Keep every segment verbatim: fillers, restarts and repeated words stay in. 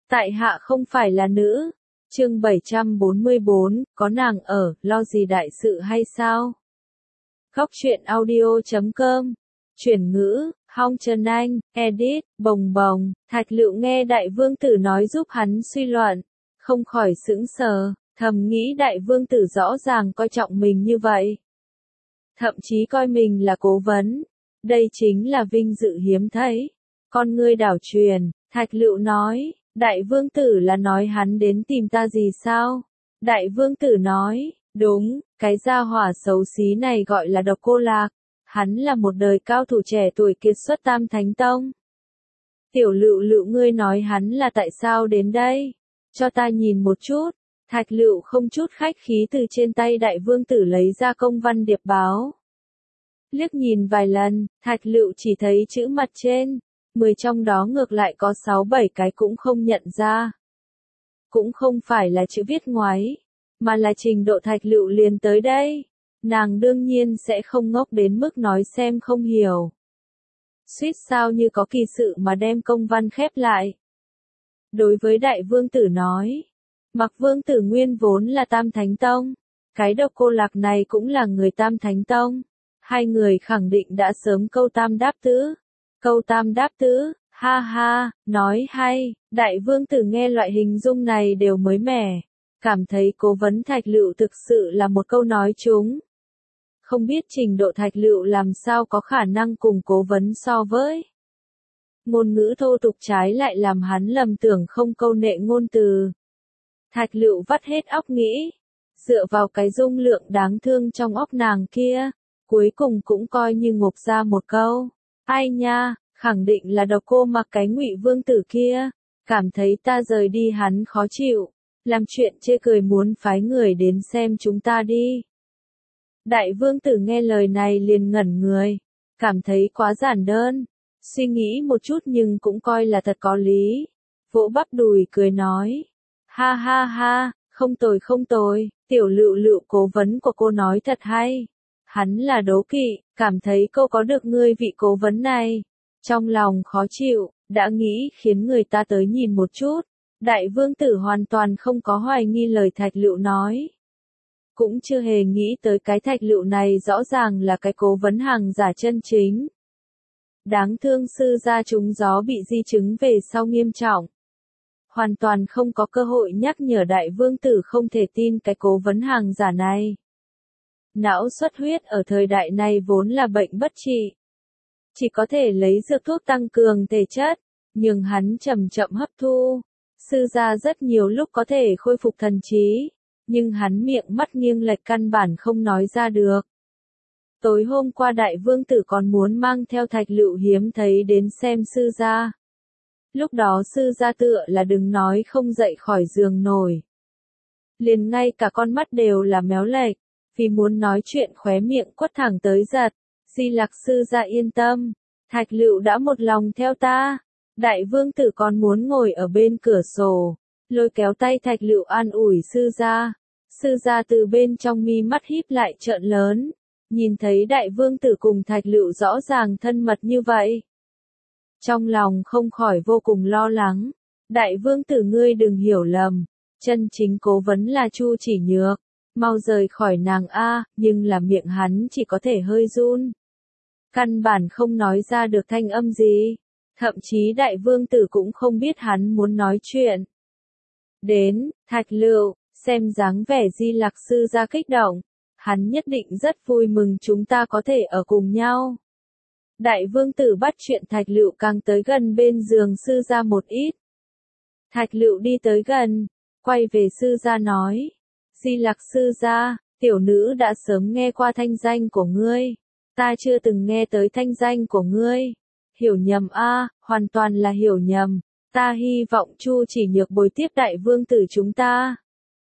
Tại hạ không phải là nữ. Chương bảy trăm bốn mươi bốn, có nàng ở, lo gì đại sự hay sao? Góc truyện audio chấm com. Chuyển ngữ, Hong Trần Anh, edit, bồng bồng, Thạch Lựu nghe đại vương tử nói giúp hắn suy luận, không khỏi sững sờ, thầm nghĩ đại vương tử rõ ràng coi trọng mình như vậy. Thậm chí coi mình là cố vấn. Đây chính là vinh dự hiếm thấy. Con ngươi đảo truyền, Thạch Lựu nói, đại vương tử là nói hắn đến tìm ta gì sao? Đại vương tử nói, đúng, cái gia hỏa xấu xí này gọi là Độc Cô Lạc. Hắn là một đời cao thủ trẻ tuổi kiệt xuất Tam Thánh Tông. Tiểu Lựu Lựu ngươi nói hắn là tại sao đến đây? Cho ta nhìn một chút. Thạch Lựu không chút khách khí từ trên tay đại vương tử lấy ra công văn điệp báo. Liếc nhìn vài lần, Thạch Lựu chỉ thấy chữ mặt trên, mười trong đó ngược lại có sáu bảy cái cũng không nhận ra. Cũng không phải là chữ viết ngoáy, mà là trình độ Thạch Lựu liền tới đây. Nàng đương nhiên sẽ không ngốc đến mức nói xem không hiểu. Suýt sao như có kỳ sự mà đem công văn khép lại. Đối với đại vương tử nói, mặc vương tử nguyên vốn là Tam Thánh Tông, cái Độc Cô Lạc này cũng là người Tam Thánh Tông. Hai người khẳng định đã sớm câu tam đáp tứ. Câu tam đáp tứ, ha ha, nói hay, đại vương tử nghe loại hình dung này đều mới mẻ. Cảm thấy cố vấn Thạch Lựu thực sự là một câu nói trúng. Không biết trình độ Thạch Lựu làm sao có khả năng cùng cố vấn so với. Ngôn ngữ thô tục trái lại làm hắn lầm tưởng không câu nệ ngôn từ. Thạch Lựu vắt hết óc nghĩ. Dựa vào cái dung lượng đáng thương trong óc nàng kia. Cuối cùng cũng coi như ngộp ra một câu. Ai nha, khẳng định là Độc Cô Mặc cái Ngụy vương tử kia. Cảm thấy ta rời đi hắn khó chịu. Làm chuyện chê cười muốn phái người đến xem chúng ta đi. Đại vương tử nghe lời này liền ngẩn người. Cảm thấy quá giản đơn. Suy nghĩ một chút nhưng cũng coi là thật có lý. Vỗ bắp đùi cười nói. Ha ha ha, không tồi không tồi, tiểu Lựu Lựu cố vấn của cô nói thật hay. Hắn là đố kỵ, cảm thấy cô có được ngươi vị cố vấn này. Trong lòng khó chịu, đã nghĩ khiến người ta tới nhìn một chút. Đại vương tử hoàn toàn không có hoài nghi lời Thạch Lựu nói. Cũng chưa hề nghĩ tới cái Thạch Lựu này rõ ràng là cái cố vấn hàng giả chân chính. Đáng thương sư gia trúng gió bị di chứng về sau nghiêm trọng. Hoàn toàn không có cơ hội nhắc nhở đại vương tử không thể tin cái cố vấn hàng giả này. Não xuất huyết ở thời đại này vốn là bệnh bất trị. Chỉ có thể lấy dược thuốc tăng cường thể chất, nhưng hắn chậm chậm hấp thu. Sư gia rất nhiều lúc có thể khôi phục thần trí, nhưng hắn miệng mắt nghiêng lệch căn bản không nói ra được. Tối hôm qua đại vương tử còn muốn mang theo Thạch Lựu hiếm thấy đến xem sư gia. Lúc đó sư gia tựa là đừng nói không dậy khỏi giường nổi. Liền ngay cả con mắt đều là méo lệch. Vì muốn nói chuyện khóe miệng quất thẳng tới giật. Di Lặc sư gia yên tâm. Thạch Lựu đã một lòng theo ta. Đại vương tử còn muốn ngồi ở bên cửa sổ. Lôi kéo tay Thạch Lựu an ủi sư gia. Sư gia từ bên trong mi mắt híp lại trợn lớn. Nhìn thấy đại vương tử cùng Thạch Lựu rõ ràng thân mật như vậy. Trong lòng không khỏi vô cùng lo lắng. Đại vương tử ngươi đừng hiểu lầm. Chân chính cố vấn là Chu Chỉ Nhược. Mau rời khỏi nàng a, nhưng là miệng hắn chỉ có thể hơi run. Căn bản không nói ra được thanh âm gì. Thậm chí đại vương tử cũng không biết hắn muốn nói chuyện. Đến, Thạch Lựu, xem dáng vẻ Di Lặc sư gia kích động. Hắn nhất định rất vui mừng chúng ta có thể ở cùng nhau. Đại vương tử bắt chuyện Thạch Lựu càng tới gần bên giường sư gia một ít. Thạch Lựu đi tới gần, quay về sư gia nói. Di Lặc sư gia, tiểu nữ đã sớm nghe qua thanh danh của ngươi. Ta chưa từng nghe tới thanh danh của ngươi. Hiểu nhầm a, hoàn toàn là hiểu nhầm. Ta hy vọng Chu Chỉ Nhược bồi tiếp đại vương tử chúng ta.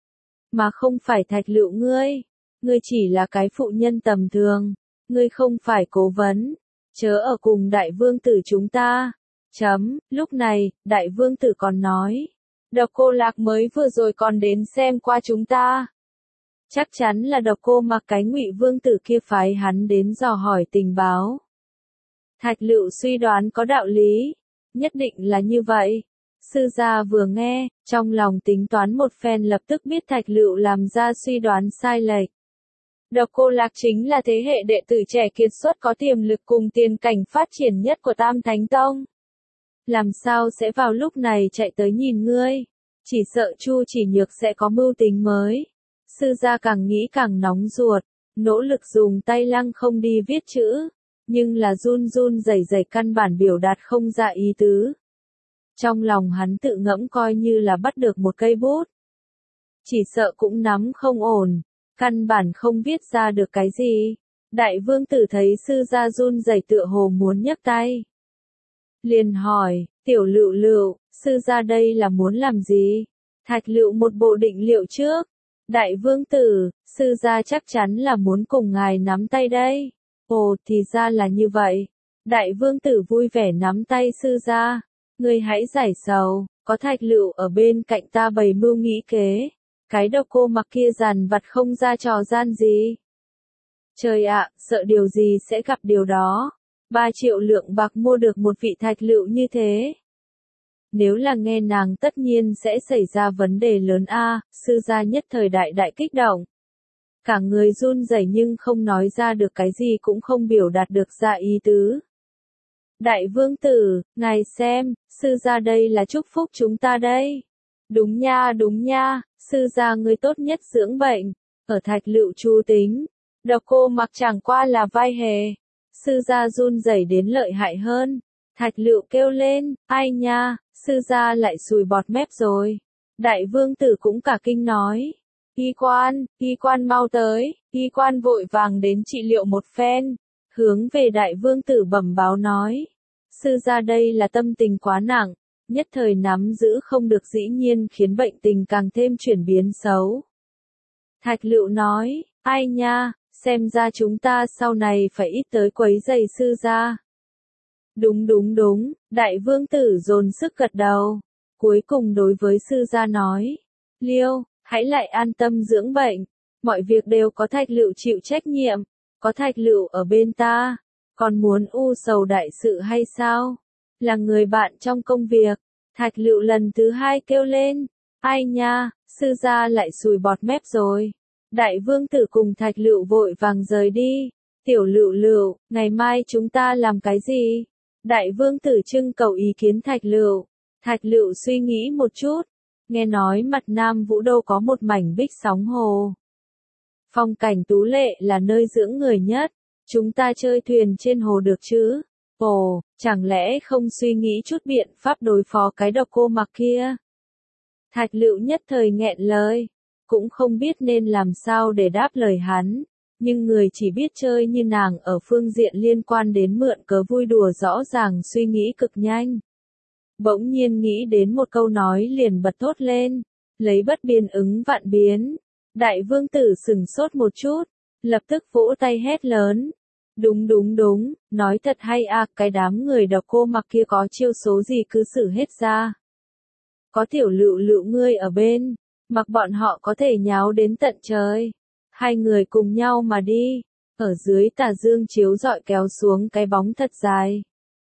Mà không phải Thạch Lựu ngươi. Ngươi chỉ là cái phụ nhân tầm thường. Ngươi không phải cố vấn. Chớ ở cùng đại vương tử chúng ta. Chấm, lúc này, đại vương tử còn nói. Độc Cô Lạc mới vừa rồi còn đến xem qua chúng ta. Chắc chắn là Độc Cô Mặc cái Ngụy vương tử kia phái hắn đến dò hỏi tình báo. Thạch Lựu suy đoán có đạo lý. Nhất định là như vậy. Sư gia vừa nghe, trong lòng tính toán một phen lập tức biết Thạch Lựu làm ra suy đoán sai lệch. Độc Cô Lạc chính là thế hệ đệ tử trẻ kiệt xuất có tiềm lực cùng tiền cảnh phát triển nhất của Tam Thánh Tông. Làm sao sẽ vào lúc này chạy tới nhìn ngươi? Chỉ sợ Chu Chỉ Nhược sẽ có mưu tính mới. Sư gia càng nghĩ càng nóng ruột, nỗ lực dùng tay lăng không đi viết chữ, nhưng là run run rẩy rẩy căn bản biểu đạt không ra ý tứ. Trong lòng hắn tự ngẫm coi như là bắt được một cây bút. Chỉ sợ cũng nắm không ổn, căn bản không viết ra được cái gì. Đại vương tử thấy sư gia run rẩy tựa hồ muốn nhấc tay. Liền hỏi, tiểu Lựu Lựu, sư gia đây là muốn làm gì? Thạch Lựu một bộ định liệu trước. Đại vương tử, sư gia chắc chắn là muốn cùng ngài nắm tay đây. Ồ, thì ra là như vậy. Đại vương tử vui vẻ nắm tay sư gia. Ngươi hãy giải sầu, có Thạch Lựu ở bên cạnh ta bày mưu nghĩ kế. Cái Độc Cô Mặc kia dằn vặt không ra trò gian gì. Trời ạ, sợ điều gì sẽ gặp điều đó. Ba triệu lượng bạc mua được một vị Thạch Lựu như thế. Nếu là nghe nàng tất nhiên sẽ xảy ra vấn đề lớn a. Sư gia nhất thời đại đại kích động. Cả người run rẩy nhưng không nói ra được cái gì cũng không biểu đạt được ra ý tứ. Đại vương tử, ngài xem, sư gia đây là chúc phúc chúng ta đây. Đúng nha đúng nha, sư gia ngươi tốt nhất dưỡng bệnh, ở Thạch Lựu chu tính. Độc Cô Mặc chẳng qua là vai hề. Sư gia run rẩy đến lợi hại hơn. Thạch Lựu kêu lên, ai nha, sư gia lại sùi bọt mép rồi. Đại vương tử cũng cả kinh nói. Y quan, y quan mau tới, y quan vội vàng đến trị liệu một phen. Hướng về đại vương tử bẩm báo nói. Sư gia đây là tâm tình quá nặng, nhất thời nắm giữ không được dĩ nhiên khiến bệnh tình càng thêm chuyển biến xấu. Thạch Lựu nói, ai nha, xem ra chúng ta sau này phải ít tới quấy rầy sư gia. Đúng đúng đúng, đại vương tử dồn sức gật đầu. Cuối cùng đối với sư gia nói, Liêu, hãy lại an tâm dưỡng bệnh. Mọi việc đều có Thạch Lựu chịu trách nhiệm, có Thạch Lựu ở bên ta. Còn muốn u sầu đại sự hay sao? Là người bạn trong công việc. Thạch Lựu lần thứ hai kêu lên, ai nha, sư gia lại sùi bọt mép rồi. Đại vương tử cùng Thạch Lựu vội vàng rời đi. Tiểu Lựu Lựu, ngày mai chúng ta làm cái gì? Đại vương tử trưng cầu ý kiến Thạch Lựu. Thạch Lựu suy nghĩ một chút. Nghe nói mặt Nam Vũ Đô có một mảnh bích sóng hồ. Phong cảnh tú lệ là nơi dưỡng người nhất. Chúng ta chơi thuyền trên hồ được chứ? Ồ, chẳng lẽ không suy nghĩ chút biện pháp đối phó cái Độc Cô Mặc kia? Thạch Lựu nhất thời nghẹn lời. Cũng không biết nên làm sao để đáp lời hắn. Nhưng người chỉ biết chơi như nàng ở phương diện liên quan đến mượn cớ vui đùa rõ ràng suy nghĩ cực nhanh. Bỗng nhiên nghĩ đến một câu nói liền bật thốt lên. Lấy bất biến ứng vạn biến. Đại vương tử sừng sốt một chút. Lập tức vỗ tay hét lớn. Đúng đúng đúng, nói thật hay à, cái đám người Độc Cô Mặc kia có chiêu số gì cứ xử hết ra. Có tiểu Lựu Lựu ngươi ở bên, mặc bọn họ có thể nháo đến tận trời. Hai người cùng nhau mà đi, ở dưới tà dương chiếu rọi kéo xuống cái bóng thật dài.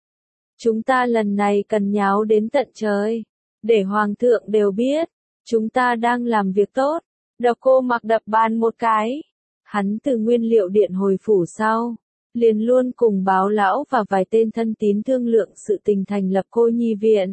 Chúng ta lần này cần nháo đến tận trời, để hoàng thượng đều biết, chúng ta đang làm việc tốt. Độc Cô Mặc đập bàn một cái, hắn từ nguyên liệu điện hồi phủ sau. Liền luôn cùng báo lão và vài tên thân tín thương lượng sự tình thành lập cô nhi viện.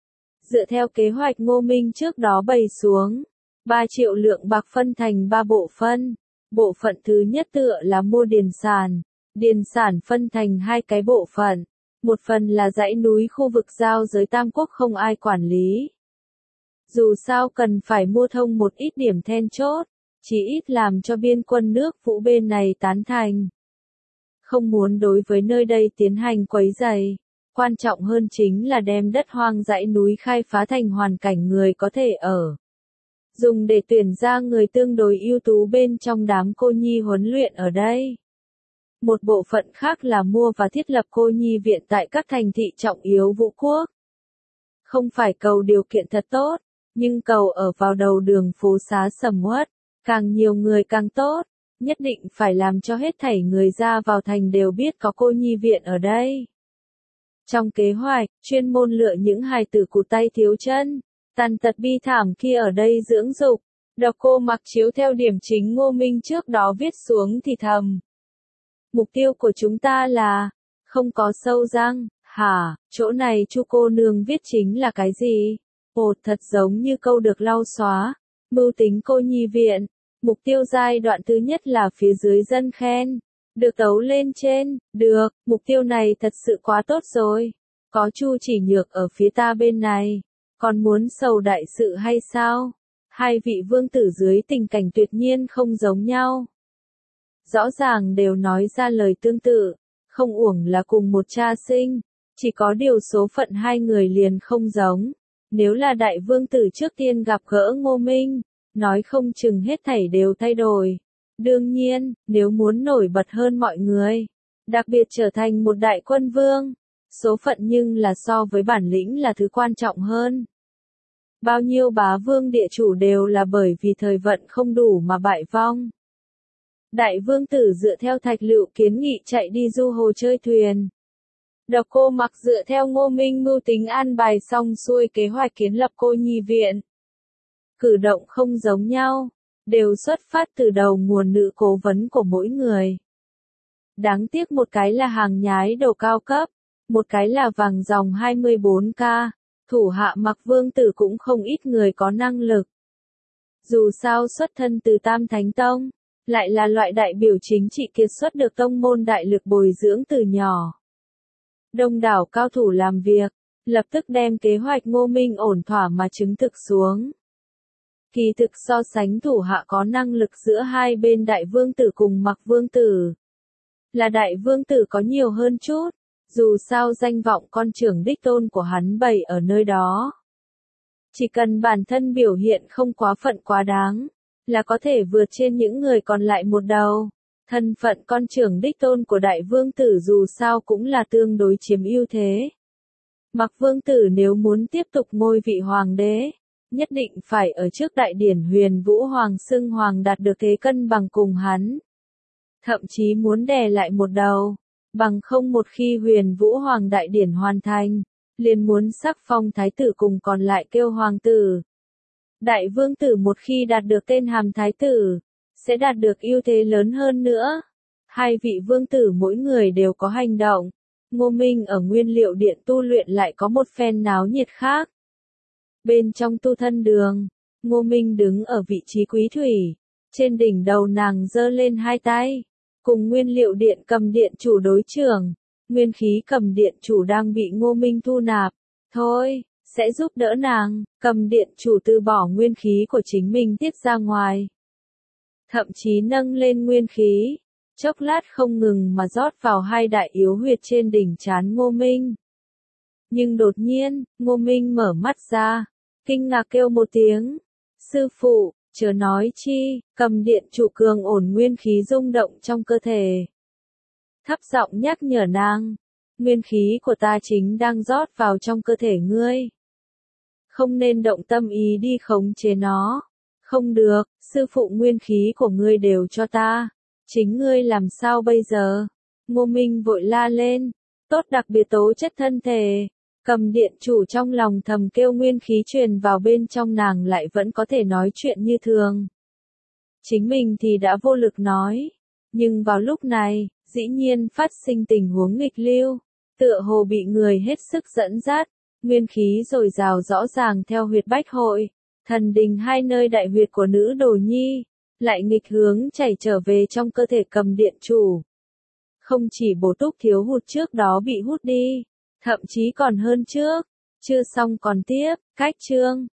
Dựa theo kế hoạch Ngô Minh trước đó bày xuống, ba triệu lượng bạc phân thành ba bộ phân. Bộ phận thứ nhất tựa là mua điền sản. Điền sản phân thành hai cái bộ phận. Một phần là dãy núi khu vực giao giới Tam Quốc không ai quản lý. Dù sao cần phải mua thông một ít điểm then chốt, chỉ ít làm cho biên quân nước Vũ bên này tán thành. Không muốn đối với nơi đây tiến hành quấy rầy. Quan trọng hơn chính là đem đất hoang dãy núi khai phá thành hoàn cảnh người có thể ở. Dùng để tuyển ra người tương đối ưu tú bên trong đám cô nhi huấn luyện ở đây. Một bộ phận khác là mua và thiết lập cô nhi viện tại các thành thị trọng yếu Vũ quốc. Không phải cầu điều kiện thật tốt, nhưng cầu ở vào đầu đường phố xá sầm uất, càng nhiều người càng tốt. Nhất định phải làm cho hết thảy người ra vào thành đều biết có cô nhi viện ở đây. Trong kế hoạch, chuyên môn lựa những hài tử cụt tay thiếu chân, tàn tật bi thảm kia ở đây dưỡng dục. Độc Cô Mặc chiếu theo điểm chính Ngô Minh trước đó viết xuống thì thầm. Mục tiêu của chúng ta là, không có sâu răng, hả, chỗ này Chu cô nương viết chính là cái gì? Ồ, thật giống như câu được lau xóa. Mưu tính cô nhi viện, mục tiêu giai đoạn thứ nhất là phía dưới dân khen. Được tấu lên trên, được, mục tiêu này thật sự quá tốt rồi. Có Chu Chỉ Nhược ở phía ta bên này, còn muốn sầu đại sự hay sao? Hai vị vương tử dưới tình cảnh tuyệt nhiên không giống nhau. Rõ ràng đều nói ra lời tương tự, không uổng là cùng một cha sinh, chỉ có điều số phận hai người liền không giống. Nếu là đại vương tử trước tiên gặp gỡ Ngô Minh, nói không chừng hết thảy đều thay đổi. Đương nhiên, nếu muốn nổi bật hơn mọi người, đặc biệt trở thành một đại quân vương, số phận nhưng là so với bản lĩnh là thứ quan trọng hơn. Bao nhiêu bá vương địa chủ đều là bởi vì thời vận không đủ mà bại vong. Đại vương tử dựa theo Thạch Lựu kiến nghị chạy đi du hồ chơi thuyền. Độc Cô Mặc dựa theo Ngô Minh mưu tính an bài xong xuôi kế hoạch kiến lập cô nhi viện. Cử động không giống nhau, đều xuất phát từ đầu nguồn nữ cố vấn của mỗi người. Đáng tiếc một cái là hàng nhái đồ cao cấp, một cái là vàng dòng hai mươi bốn K, thủ hạ Mặc vương tử cũng không ít người có năng lực. Dù sao xuất thân từ Tam Thánh Tông, lại là loại đại biểu chính trị kiệt xuất được tông môn đại lực bồi dưỡng từ nhỏ. Đông đảo cao thủ làm việc, lập tức đem kế hoạch Ngô Minh ổn thỏa mà chứng thực xuống. Kỳ thực so sánh thủ hạ có năng lực giữa hai bên đại vương tử cùng Mặc vương tử. Là đại vương tử có nhiều hơn chút, dù sao danh vọng con trưởng đích tôn của hắn bày ở nơi đó. Chỉ cần bản thân biểu hiện không quá phận quá đáng, là có thể vượt trên những người còn lại một đầu. Thân phận con trưởng đích tôn của đại vương tử dù sao cũng là tương đối chiếm ưu thế. Mặc vương tử nếu muốn tiếp tục ngôi vị hoàng đế, nhất định phải ở trước đại điển Huyền Vũ Hoàng xưng hoàng đạt được thế cân bằng cùng hắn. Thậm chí muốn đè lại một đầu, bằng không một khi Huyền Vũ Hoàng đại điển hoàn thành, liền muốn sắc phong thái tử cùng còn lại kêu hoàng tử. Đại vương tử một khi đạt được tên hàm thái tử, sẽ đạt được ưu thế lớn hơn nữa. Hai vị vương tử mỗi người đều có hành động. Ngô Minh ở Nguyên Liệu Điện tu luyện lại có một phen náo nhiệt khác. Bên trong tu thân đường, Ngô Minh đứng ở vị trí quý thủy, trên đỉnh đầu nàng giơ lên hai tay, cùng Nguyên Liệu Điện cầm điện chủ đối trưởng. Nguyên khí cầm điện chủ đang bị Ngô Minh thu nạp. Thôi, sẽ giúp đỡ nàng, cầm điện chủ từ bỏ nguyên khí của chính mình tiết ra ngoài. Thậm chí nâng lên nguyên khí, chốc lát không ngừng mà rót vào hai đại yếu huyệt trên đỉnh trán Ngô Minh. Nhưng đột nhiên, Ngô Minh mở mắt ra, kinh ngạc kêu một tiếng. Sư phụ, chớ nói chi, cầm điện chủ cường ổn nguyên khí rung động trong cơ thể. Thấp giọng nhắc nhở nàng, nguyên khí của ta chính đang rót vào trong cơ thể ngươi. Không nên động tâm ý đi khống chế nó. Không được, sư phụ nguyên khí của ngươi đều cho ta. Chính ngươi làm sao bây giờ? Ngô Minh vội la lên. Tốt đặc biệt tố chất thân thể. Cầm điện chủ trong lòng thầm kêu nguyên khí truyền vào bên trong nàng lại vẫn có thể nói chuyện như thường. Chính mình thì đã vô lực nói. Nhưng vào lúc này, dĩ nhiên phát sinh tình huống nghịch lưu. Tựa hồ bị người hết sức dẫn dắt. Nguyên khí dồi dào rõ ràng theo huyệt bách hội. Thần đình hai nơi đại huyệt của nữ đồ nhi, lại nghịch hướng chảy trở về trong cơ thể cầm điện chủ. Không chỉ bổ túc thiếu hụt trước đó bị hút đi, thậm chí còn hơn trước. Chưa xong còn tiếp, cách chương.